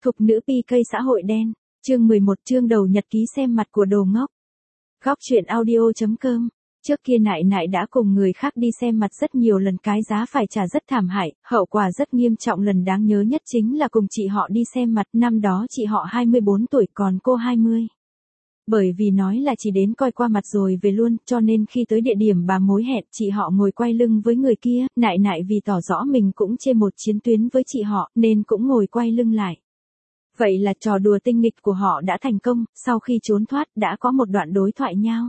Thục nữ PK xã hội đen, chương 11 chương đầu nhật ký xem mặt của đồ ngốc. Góc truyện audio.com. Trước kia nại nại đã cùng người khác đi xem mặt rất nhiều lần, cái giá phải trả rất thảm hại, hậu quả rất nghiêm trọng. Lần đáng nhớ nhất chính là cùng chị họ đi xem mặt, năm đó chị họ 24 tuổi còn cô 20. Bởi vì nói là chỉ đến coi qua mặt rồi về luôn, cho nên khi tới địa điểm bà mối hẹn, chị họ ngồi quay lưng với người kia, nại nại vì tỏ rõ mình cũng trên một chiến tuyến với chị họ, nên cũng ngồi quay lưng lại. Vậy là trò đùa tinh nghịch của họ đã thành công, sau khi trốn thoát đã có một đoạn đối thoại nhau.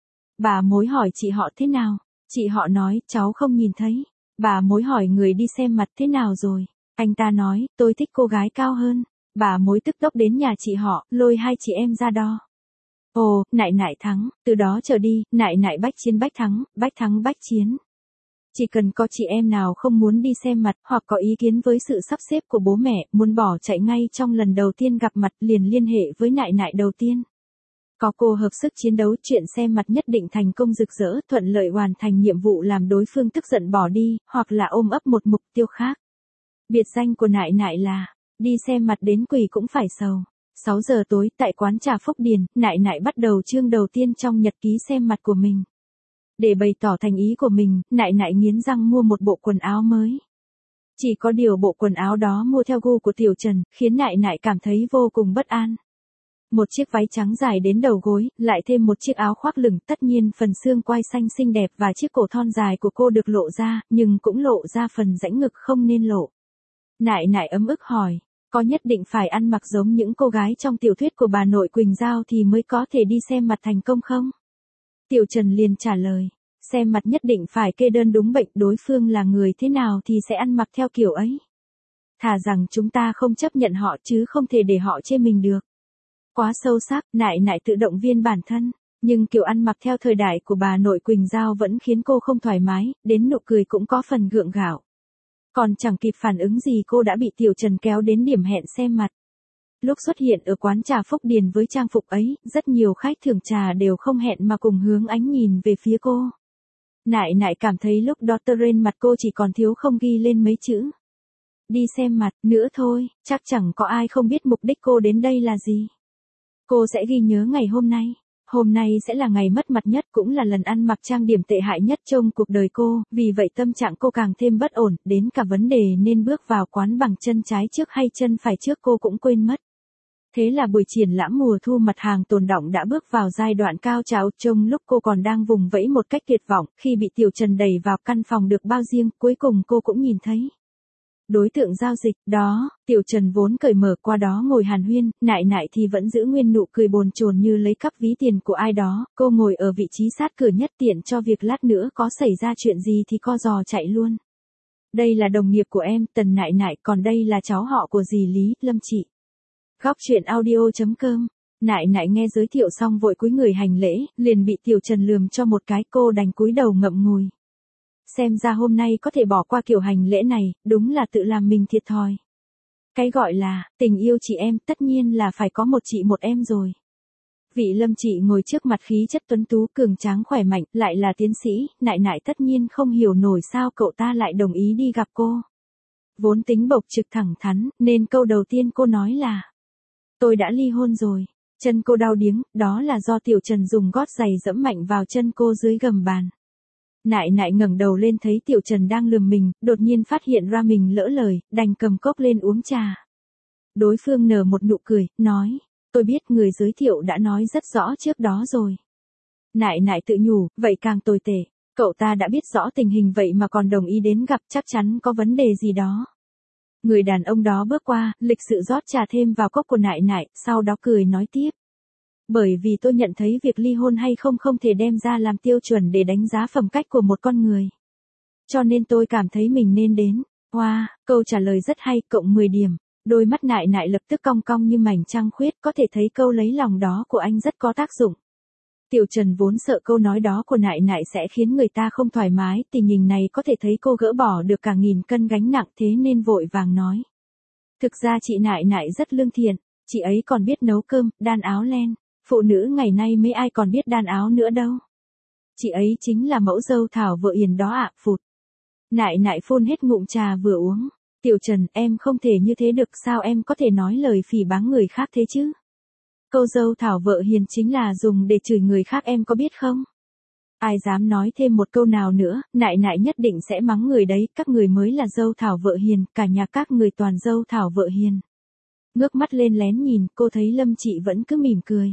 Bà mối hỏi chị họ thế nào? Chị họ nói, cháu không nhìn thấy. Bà mối hỏi người đi xem mặt thế nào rồi? Anh ta nói, tôi thích cô gái cao hơn. Bà mối tức tốc đến nhà chị họ, lôi hai chị em ra đo. Ồ, nại nại thắng, từ đó trở đi, nại nại bách chiến bách thắng bách chiến. Chỉ cần có chị em nào không muốn đi xem mặt, hoặc có ý kiến với sự sắp xếp của bố mẹ, muốn bỏ chạy ngay trong lần đầu tiên gặp mặt, liền liên hệ với nại nại đầu tiên. Có cô hợp sức chiến đấu, chuyện xem mặt nhất định thành công rực rỡ, thuận lợi hoàn thành nhiệm vụ làm đối phương tức giận bỏ đi, hoặc là ôm ấp một mục tiêu khác. Biệt danh của nại nại là, đi xem mặt đến quỷ cũng phải sầu. 6 giờ tối, tại quán trà Phúc Điền, nại nại bắt đầu chương đầu tiên trong nhật ký xem mặt của mình. Để bày tỏ thành ý của mình, nại nại nghiến răng mua một bộ quần áo mới. Chỉ có điều bộ quần áo đó mua theo gu của Tiểu Trần, khiến nại nại cảm thấy vô cùng bất an. Một chiếc váy trắng dài đến đầu gối, lại thêm một chiếc áo khoác lửng, tất nhiên phần xương quai xanh xinh đẹp và chiếc cổ thon dài của cô được lộ ra, nhưng cũng lộ ra phần rãnh ngực không nên lộ. Nại nại ấm ức hỏi, có nhất định phải ăn mặc giống những cô gái trong tiểu thuyết của bà nội Quỳnh Giao thì mới có thể đi xem mặt thành công không? Tiểu Trần liền trả lời, xem mặt nhất định phải kê đơn đúng bệnh, đối phương là người thế nào thì sẽ ăn mặc theo kiểu ấy. Thà rằng chúng ta không chấp nhận họ chứ không thể để họ chê mình được. Quá sâu sắc, nại nại tự động viên bản thân, nhưng kiểu ăn mặc theo thời đại của bà nội Quỳnh Giao vẫn khiến cô không thoải mái, đến nụ cười cũng có phần gượng gạo. Còn chẳng kịp phản ứng gì cô đã bị Tiểu Trần kéo đến điểm hẹn xem mặt. Lúc xuất hiện ở quán trà Phúc Điền với trang phục ấy, rất nhiều khách thưởng trà đều không hẹn mà cùng hướng ánh nhìn về phía cô. Nại nại cảm thấy lúc đó trên mặt cô chỉ còn thiếu không ghi lên mấy chữ. Đi xem mặt, nữa thôi, chắc chẳng có ai không biết mục đích cô đến đây là gì. Cô sẽ ghi nhớ ngày hôm nay. Hôm nay sẽ là ngày mất mặt nhất, cũng là lần ăn mặc trang điểm tệ hại nhất trong cuộc đời cô, vì vậy tâm trạng cô càng thêm bất ổn, đến cả vấn đề nên bước vào quán bằng chân trái trước hay chân phải trước cô cũng quên mất. Thế là buổi triển lãm mùa thu mặt hàng tồn đọng đã bước vào giai đoạn cao trào, trong lúc cô còn đang vùng vẫy một cách tuyệt vọng, khi bị Tiểu Trần đẩy vào căn phòng được bao riêng, cuối cùng cô cũng nhìn thấy đối tượng giao dịch đó. Tiểu Trần vốn cởi mở qua đó ngồi hàn huyên, nại nại thì vẫn giữ nguyên nụ cười bồn chồn như lấy cắp ví tiền của ai đó. Cô ngồi ở vị trí sát cửa nhất, tiện cho việc lát nữa có xảy ra chuyện gì thì co giò chạy luôn. Đây là đồng nghiệp của em, Tần nại nại, còn đây là cháu họ của dì Lý, Lâm chị. Góc truyện audio.com. Nại nại nghe giới thiệu xong vội cúi người hành lễ, liền bị Tiểu Trần lườm cho một cái, cô đành cúi đầu ngậm ngùi. Xem ra hôm nay có thể bỏ qua kiểu hành lễ này, đúng là tự làm mình thiệt thòi. Cái gọi là, tình yêu chị em, tất nhiên là phải có một chị một em rồi. Vị Lâm chị ngồi trước mặt khí chất tuấn tú cường tráng khỏe mạnh, lại là tiến sĩ, nại nại tất nhiên không hiểu nổi sao cậu ta lại đồng ý đi gặp cô. Vốn tính bộc trực thẳng thắn, nên câu đầu tiên cô nói là, tôi đã ly hôn rồi. Chân cô đau điếng, đó là do Tiểu Trần dùng gót giày dẫm mạnh vào chân cô dưới gầm bàn. Nại nại ngẩng đầu lên thấy Tiểu Trần đang lườm mình, đột nhiên phát hiện ra mình lỡ lời, đành cầm cốc lên uống trà. Đối phương nở một nụ cười, nói, tôi biết người giới thiệu đã nói rất rõ trước đó rồi. Nại nại tự nhủ, vậy càng tồi tệ, cậu ta đã biết rõ tình hình vậy mà còn đồng ý đến gặp, chắc chắn có vấn đề gì đó. Người đàn ông đó bước qua, lịch sự rót trà thêm vào cốc của nại nại, sau đó cười nói tiếp. Bởi vì tôi nhận thấy việc ly hôn hay không không thể đem ra làm tiêu chuẩn để đánh giá phẩm cách của một con người. Cho nên tôi cảm thấy mình nên đến. Wow, câu trả lời rất hay, cộng 10 điểm. Đôi mắt nại nại lập tức cong cong như mảnh trăng khuyết, có thể thấy câu lấy lòng đó của anh rất có tác dụng. Tiểu Trần vốn sợ câu nói đó của nại nại sẽ khiến người ta không thoải mái, tình hình này có thể thấy cô gỡ bỏ được cả 1000 cân gánh nặng, thế nên vội vàng nói. Thực ra chị nại nại rất lương thiện, chị ấy còn biết nấu cơm, đan áo len. Phụ nữ ngày nay mấy ai còn biết đan áo nữa đâu. Chị ấy chính là mẫu dâu Thảo vợ Yền đó ạ, phụt. Nại nại phun hết ngụm trà vừa uống. Tiểu Trần, em không thể như thế được, sao em có thể nói lời phỉ báng người khác thế chứ? Câu dâu thảo vợ hiền chính là dùng để chửi người khác, em có biết không? Ai dám nói thêm một câu nào nữa, nại nại nhất định sẽ mắng người đấy, các người mới là dâu thảo vợ hiền, cả nhà các người toàn dâu thảo vợ hiền. Ngước mắt lên lén nhìn, cô thấy Lâm Chị vẫn cứ mỉm cười.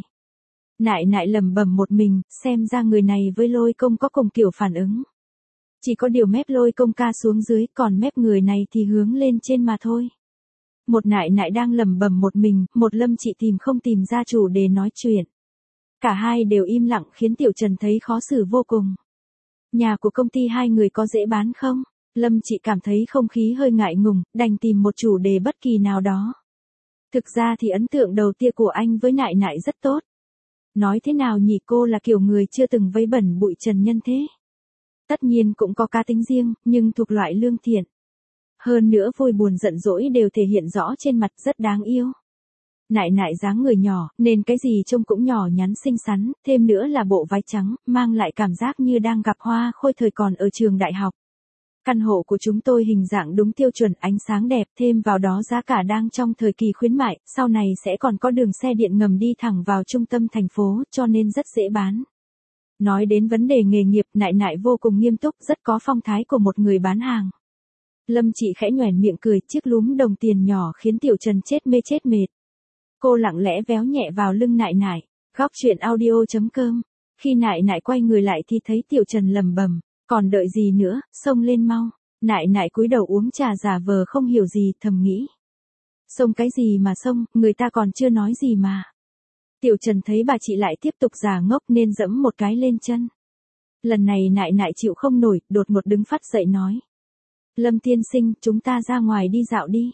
Nại nại lẩm bẩm một mình, xem ra người này với Lôi Công có cùng kiểu phản ứng. Chỉ có điều mép Lôi Công ca xuống dưới, còn mép người này thì hướng lên trên mà thôi. Một nại nại đang lẩm bẩm một mình, một Lâm Chị tìm không tìm ra chủ đề nói chuyện. Cả hai đều im lặng khiến Tiểu Trần thấy khó xử vô cùng. Nhà của công ty hai người có dễ bán không? Lâm Chị cảm thấy không khí hơi ngại ngùng, đành tìm một chủ đề bất kỳ nào đó. Thực ra thì ấn tượng đầu tiên của anh với nại nại rất tốt. Nói thế nào nhỉ, cô là kiểu người chưa từng vấy bẩn bụi trần nhân thế. Tất nhiên cũng có cá tính riêng, nhưng thuộc loại lương thiện. Hơn nữa vui buồn giận dỗi đều thể hiện rõ trên mặt, rất đáng yêu. Nại nại dáng người nhỏ, nên cái gì trông cũng nhỏ nhắn xinh xắn, thêm nữa là bộ váy trắng, mang lại cảm giác như đang gặp Hoa Khôi thời còn ở trường đại học. Căn hộ của chúng tôi hình dạng đúng tiêu chuẩn, ánh sáng đẹp, thêm vào đó giá cả đang trong thời kỳ khuyến mại, sau này sẽ còn có đường xe điện ngầm đi thẳng vào trung tâm thành phố, cho nên rất dễ bán. Nói đến vấn đề nghề nghiệp, nại nại vô cùng nghiêm túc, rất có phong thái của một người bán hàng. Lâm Chị khẽ nhoẻn miệng cười, chiếc lúm đồng tiền nhỏ khiến Tiểu Trần chết mê chết mệt. Cô lặng lẽ véo nhẹ vào lưng nại nại. Góc chuyện audio.com. Khi nại nại quay người lại thì thấy Tiểu Trần lẩm bẩm, còn đợi gì nữa, xông lên mau. Nại nại cúi đầu uống trà giả vờ không hiểu gì, thầm nghĩ. Xông cái gì mà xông, người ta còn chưa nói gì mà. Tiểu Trần thấy bà chị lại tiếp tục giả ngốc nên giẫm một cái lên chân. Lần này nại nại chịu không nổi, đột ngột đứng phát dậy nói. Lâm tiên sinh, chúng ta ra ngoài đi dạo đi.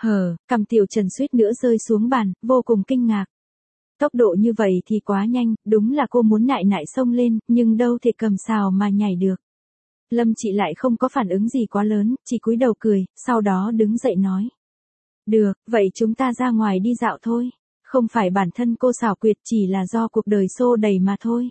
Cầm Tiểu Trần suýt nữa rơi xuống bàn, vô cùng kinh ngạc. Tốc độ như vậy thì quá nhanh, đúng là cô muốn nại nại xông lên, nhưng đâu thể cầm sào mà nhảy được. Lâm Chị lại không có phản ứng gì quá lớn, chỉ cúi đầu cười, sau đó đứng dậy nói. Được, vậy chúng ta ra ngoài đi dạo thôi. Không phải bản thân cô xảo quyệt, chỉ là do cuộc đời xô đẩy mà thôi.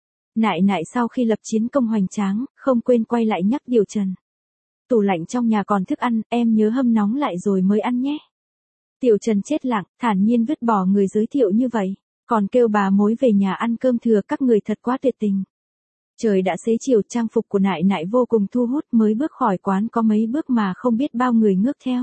Nại nại sau khi lập chiến công hoành tráng, không quên quay lại nhắc Tiểu Trần. Tủ lạnh trong nhà còn thức ăn, em nhớ hâm nóng lại rồi mới ăn nhé. Tiểu Trần chết lặng, thản nhiên vứt bỏ người giới thiệu như vậy, còn kêu bà mối về nhà ăn cơm thừa, các người thật quá tuyệt tình. Trời đã xế chiều, trang phục của nại nại vô cùng thu hút, mới bước khỏi quán có mấy bước mà không biết bao người ngước theo.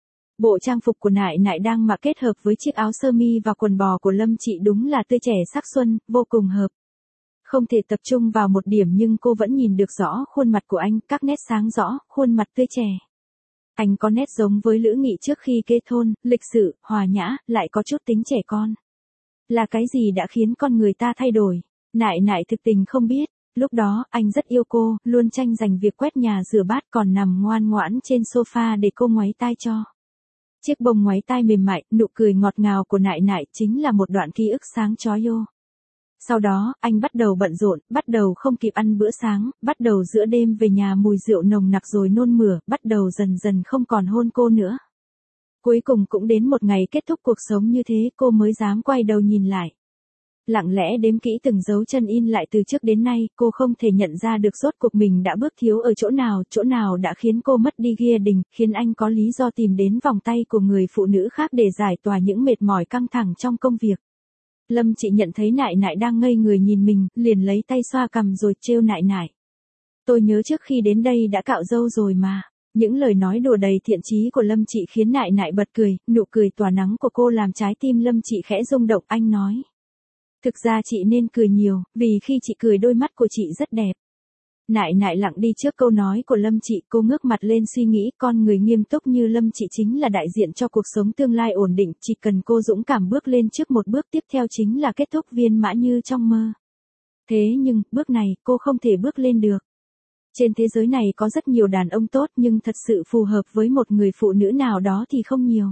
Bộ trang phục của nại nại đang mặc kết hợp với chiếc áo sơ mi và quần bò của Lâm Chị đúng là tươi trẻ sắc xuân, vô cùng hợp. Không thể tập trung vào một điểm nhưng cô vẫn nhìn được rõ khuôn mặt của anh, các nét sáng rõ, khuôn mặt tươi trẻ. Anh có nét giống với Lữ Nghị trước khi kết hôn, lịch sự, hòa nhã, lại có chút tính trẻ con. Là cái gì đã khiến con người ta thay đổi? Nại nại thực tình không biết. Lúc đó, anh rất yêu cô, luôn tranh giành việc quét nhà rửa bát, còn nằm ngoan ngoãn trên sofa để cô ngoáy tai cho. Chiếc bông ngoáy tai mềm mại, nụ cười ngọt ngào của nại nại chính là một đoạn ký ức sáng chói ô. Sau đó, anh bắt đầu bận rộn, bắt đầu không kịp ăn bữa sáng, bắt đầu giữa đêm về nhà mùi rượu nồng nặc rồi nôn mửa, bắt đầu dần dần không còn hôn cô nữa. Cuối cùng cũng đến một ngày kết thúc cuộc sống như thế, cô mới dám quay đầu nhìn lại. Lặng lẽ đếm kỹ từng dấu chân in lại từ trước đến nay, cô không thể nhận ra được rốt cuộc mình đã bước thiếu ở chỗ nào đã khiến cô mất đi ghia đình, khiến anh có lý do tìm đến vòng tay của người phụ nữ khác để giải tỏa những mệt mỏi căng thẳng trong công việc. Lâm Chị nhận thấy nại nại đang ngây người nhìn mình, liền lấy tay xoa cằm rồi trêu nại nại. Tôi nhớ trước khi đến đây đã cạo râu rồi mà. Những lời nói đùa đầy thiện chí của Lâm Chị khiến nại nại bật cười, nụ cười tỏa nắng của cô làm trái tim Lâm Chị khẽ rung động. Anh nói. Thực ra chị nên cười nhiều, vì khi chị cười đôi mắt của chị rất đẹp. Nại nại lặng đi trước câu nói của Lâm Chị, cô ngước mặt lên suy nghĩ, con người nghiêm túc như Lâm Chị chính là đại diện cho cuộc sống tương lai ổn định, chỉ cần cô dũng cảm bước lên trước một bước tiếp theo chính là kết thúc viên mãn như trong mơ. Thế nhưng, bước này, cô không thể bước lên được. Trên thế giới này có rất nhiều đàn ông tốt nhưng thật sự phù hợp với một người phụ nữ nào đó thì không nhiều.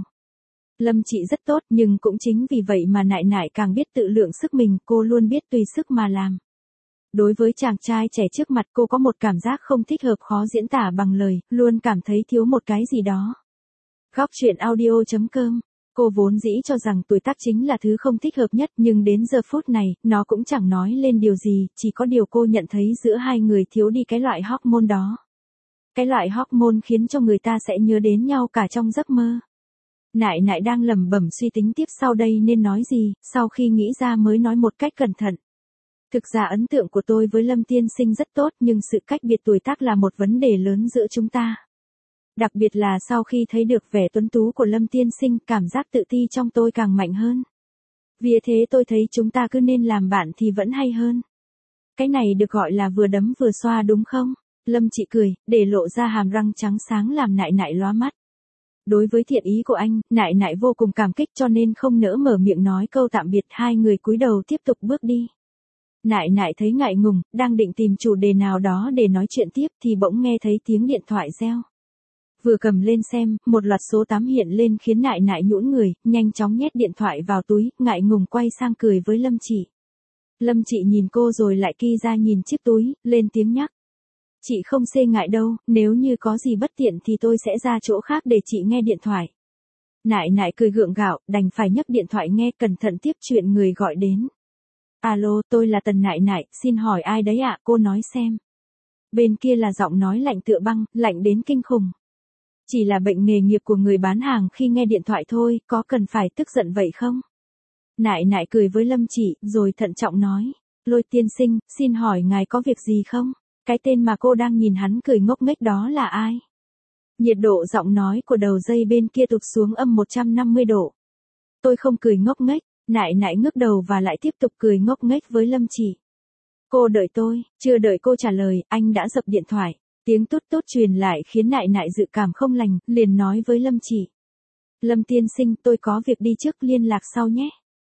Lâm Chị rất tốt nhưng cũng chính vì vậy mà nại nại càng biết tự lượng sức mình, cô luôn biết tùy sức mà làm. Đối với chàng trai trẻ trước mặt cô có một cảm giác không thích hợp khó diễn tả bằng lời, luôn cảm thấy thiếu một cái gì đó. Góc chuyện audio.com. Cô vốn dĩ cho rằng tuổi tác chính là thứ không thích hợp nhất nhưng đến giờ phút này, nó cũng chẳng nói lên điều gì, chỉ có điều cô nhận thấy giữa hai người thiếu đi cái loại hormone đó. Cái loại hormone khiến cho người ta sẽ nhớ đến nhau cả trong giấc mơ. Nại nại đang lẩm bẩm suy tính tiếp sau đây nên nói gì, sau khi nghĩ ra mới nói một cách cẩn thận. Thực ra ấn tượng của tôi với Lâm tiên sinh rất tốt nhưng sự cách biệt tuổi tác là một vấn đề lớn giữa chúng ta. Đặc biệt là sau khi thấy được vẻ tuấn tú của Lâm tiên sinh, cảm giác tự ti trong tôi càng mạnh hơn. Vì thế tôi thấy chúng ta cứ nên làm bạn thì vẫn hay hơn. Cái này được gọi là vừa đấm vừa xoa đúng không? Lâm chị cười, để lộ ra hàm răng trắng sáng làm nại nại lóa mắt. Đối với thiện ý của anh, nại nại vô cùng cảm kích cho nên không nỡ mở miệng nói câu tạm biệt, hai người cúi đầu tiếp tục bước đi. Nại nại thấy ngại ngùng, đang định tìm chủ đề nào đó để nói chuyện tiếp thì bỗng nghe thấy tiếng điện thoại reo. Vừa cầm lên xem, một loạt số 8 hiện lên khiến nại nại nhũn người, nhanh chóng nhét điện thoại vào túi, ngại ngùng quay sang cười với Lâm chị. Lâm chị nhìn cô rồi lại ki ra nhìn chiếc túi, lên tiếng nhắc. Chị không xê ngại đâu, nếu như có gì bất tiện thì tôi sẽ ra chỗ khác để chị nghe điện thoại. Nại nại cười gượng gạo, đành phải nhấc điện thoại nghe, cẩn thận tiếp chuyện người gọi đến. Alo, tôi là Tần Nại Nại, xin hỏi ai đấy ạ, cô nói xem. Bên kia là giọng nói lạnh tựa băng, lạnh đến kinh khủng. Chỉ là bệnh nghề nghiệp của người bán hàng khi nghe điện thoại thôi, có cần phải tức giận vậy không? Nại nại cười với Lâm chị, rồi thận trọng nói. Lôi tiên sinh, xin hỏi ngài có việc gì không? Cái tên mà cô đang nhìn hắn cười ngốc nghếch đó là ai? Nhiệt độ giọng nói của đầu dây bên kia tụt xuống âm 150 độ. Tôi không cười ngốc nghếch, nại nại ngước đầu và lại tiếp tục cười ngốc nghếch với Lâm chị. Cô đợi tôi, chưa đợi cô trả lời, anh đã dập điện thoại. Tiếng tút tút truyền lại khiến nại nại dự cảm không lành, liền nói với Lâm chị. Lâm tiên sinh, tôi có việc đi trước, liên lạc sau nhé.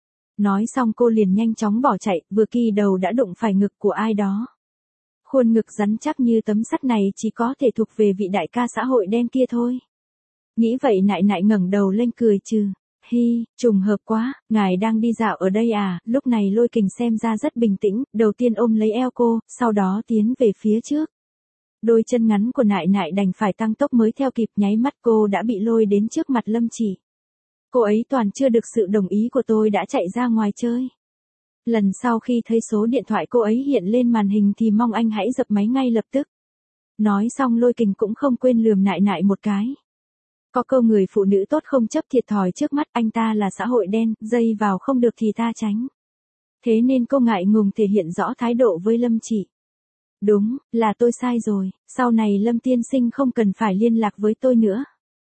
Nói xong cô liền nhanh chóng bỏ chạy, vừa kỳ đầu đã đụng phải ngực của ai đó. Khuôn ngực rắn chắc như tấm sắt này chỉ có thể thuộc về vị đại ca xã hội đen kia thôi. Nghĩ vậy nại nại ngẩng đầu lên cười trừ. Hi, trùng hợp quá, ngài đang đi dạo ở đây à? Lúc này Lôi Kình xem ra rất bình tĩnh, đầu tiên ôm lấy eo cô, sau đó tiến về phía trước. Đôi chân ngắn của nại nại đành phải tăng tốc mới theo kịp, nháy mắt cô đã bị lôi đến trước mặt Lâm chị. Cô ấy toàn chưa được sự đồng ý của tôi đã chạy ra ngoài chơi. Lần sau khi thấy số điện thoại cô ấy hiện lên màn hình thì mong anh hãy dập máy ngay lập tức. Nói xong Lôi Kình cũng không quên lườm nại nại một cái. Có câu người phụ nữ tốt không chấp thiệt thòi trước mắt, anh ta là xã hội đen, dây vào không được thì ta tránh. Thế nên cô ngại ngùng thể hiện rõ thái độ với Lâm chị. Đúng, là tôi sai rồi, sau này Lâm tiên sinh không cần phải liên lạc với tôi nữa.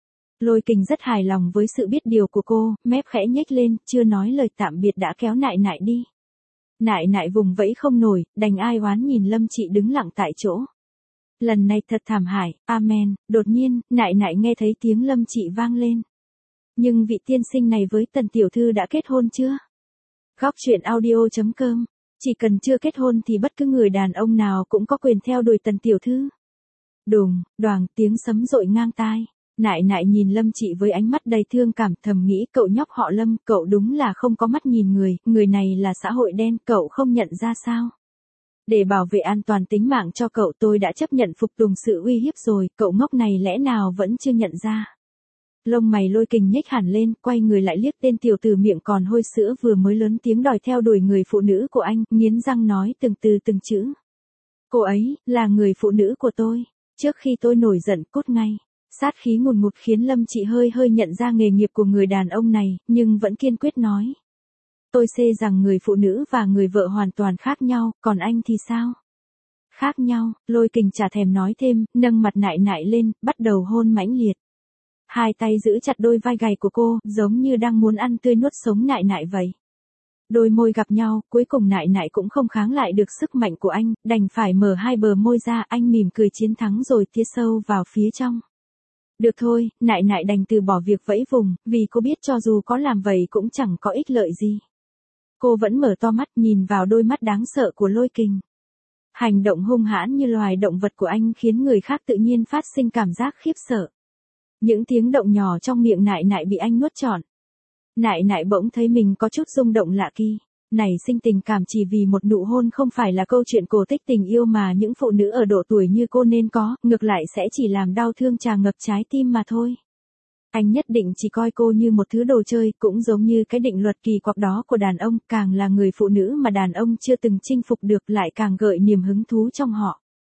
Lôi Kình rất hài lòng với sự biết điều của cô, mép khẽ nhếch lên, chưa nói lời tạm biệt đã kéo nại nại đi. Nại nại vùng vẫy không nổi, đành ai oán nhìn Lâm chị đứng lặng tại chỗ. Lần này thật thảm hại, amen, đột nhiên, nại nại nghe thấy tiếng Lâm chị vang lên. Nhưng vị tiên sinh này với Tần tiểu thư đã kết hôn chưa? Góc truyện audio.com, chỉ cần chưa kết hôn thì bất cứ người đàn ông nào cũng có quyền theo đuổi Tần tiểu thư. Đùng, đoàng, tiếng sấm rội ngang tai. Nại nại nhìn Lâm chị với ánh mắt đầy thương cảm, thầm nghĩ cậu nhóc họ Lâm, cậu đúng là không có mắt nhìn người này là xã hội đen, cậu không nhận ra sao? Để bảo vệ an toàn tính mạng cho cậu tôi đã chấp nhận phục tùng sự uy hiếp rồi, cậu ngốc này lẽ nào vẫn chưa nhận ra? Lông mày Lôi Kình nhếch hẳn lên, quay người lại liếc tên tiểu tử miệng còn hôi sữa vừa mới lớn tiếng đòi theo đuổi người phụ nữ của anh, nghiến răng nói từng từ từng chữ. Cô ấy, là người phụ nữ của tôi. Trước khi tôi nổi giận cút ngay. Sát khí ngùn ngụt khiến Lâm chị hơi nhận ra nghề nghiệp của người đàn ông này, nhưng vẫn kiên quyết nói. Tôi xê rằng người phụ nữ và người vợ hoàn toàn khác nhau, còn anh thì sao? Khác nhau, Lôi Kình chả thèm nói thêm, nâng mặt nại nại lên, bắt đầu hôn mãnh liệt. Hai tay giữ chặt đôi vai gầy của cô, giống như đang muốn ăn tươi nuốt sống nại nại vậy. Đôi môi gặp nhau, cuối cùng nại nại cũng không kháng lại được sức mạnh của anh, đành phải mở hai bờ môi ra, anh mỉm cười chiến thắng rồi tiến sâu vào phía trong. Được thôi, nại nại đành từ bỏ việc vẫy vùng, vì cô biết cho dù có làm vậy cũng chẳng có ích lợi gì. Cô vẫn mở to mắt nhìn vào đôi mắt đáng sợ của Lôi Kình. Hành động hung hãn như loài động vật của anh khiến người khác tự nhiên phát sinh cảm giác khiếp sợ. Những tiếng động nhỏ trong miệng nại nại bị anh nuốt trọn. Nại nại bỗng thấy mình có chút rung động lạ kỳ. Nảy sinh tình cảm chỉ vì một nụ hôn không phải là câu chuyện cổ tích tình yêu mà những phụ nữ ở độ tuổi như cô nên có, ngược lại sẽ chỉ làm đau thương tràn ngập trái tim mà thôi. Anh nhất định chỉ coi cô như một thứ đồ chơi, cũng giống như cái định luật kỳ quặc đó của đàn ông, càng là người phụ nữ mà đàn ông chưa từng chinh phục được lại càng gợi niềm hứng thú trong họ.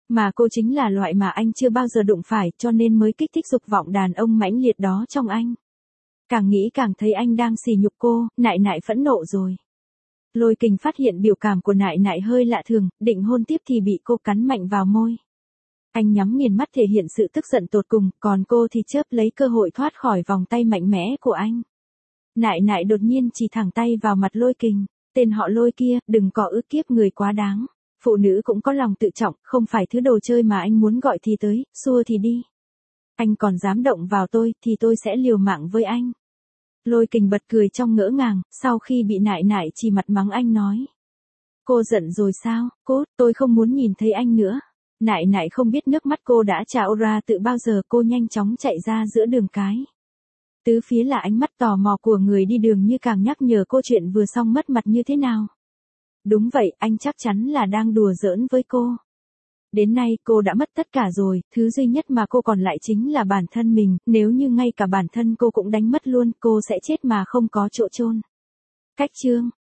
Mà cô chính là loại mà anh chưa bao giờ đụng phải cho nên mới kích thích dục vọng đàn ông mãnh liệt đó trong anh. Càng nghĩ càng thấy anh đang sỉ nhục cô, nại nại phẫn nộ rồi. Lôi Kình phát hiện biểu cảm của nại nại hơi lạ thường, định hôn tiếp thì bị cô cắn mạnh vào môi. Anh nhắm nghiền mắt thể hiện sự tức giận tột cùng, còn cô thì chớp lấy cơ hội thoát khỏi vòng tay mạnh mẽ của anh. Nại nại đột nhiên chỉ thẳng tay vào mặt Lôi Kình, tên họ Lôi kia, đừng có ức kiếp người quá đáng. Phụ nữ cũng có lòng tự trọng, không phải thứ đồ chơi mà anh muốn gọi thì tới, xua thì đi. Anh còn dám động vào tôi thì tôi sẽ liều mạng với anh. Lôi Kình bật cười trong ngỡ ngàng, sau khi bị nại nại chỉ mặt mắng anh nói. Cô giận rồi sao, cốt, tôi không muốn nhìn thấy anh nữa. Nại nại không biết nước mắt cô đã trào ra từ bao giờ, cô nhanh chóng chạy ra giữa đường cái. Tứ phía là ánh mắt tò mò của người đi đường như càng nhắc nhở cô chuyện vừa xong mất mặt như thế nào. Đúng vậy, anh chắc chắn là đang đùa giỡn với cô. Đến nay cô đã mất tất cả rồi, thứ duy nhất mà cô còn lại chính là bản thân mình, nếu như ngay cả bản thân cô cũng đánh mất luôn, cô sẽ chết mà không có chỗ chôn. Cách chương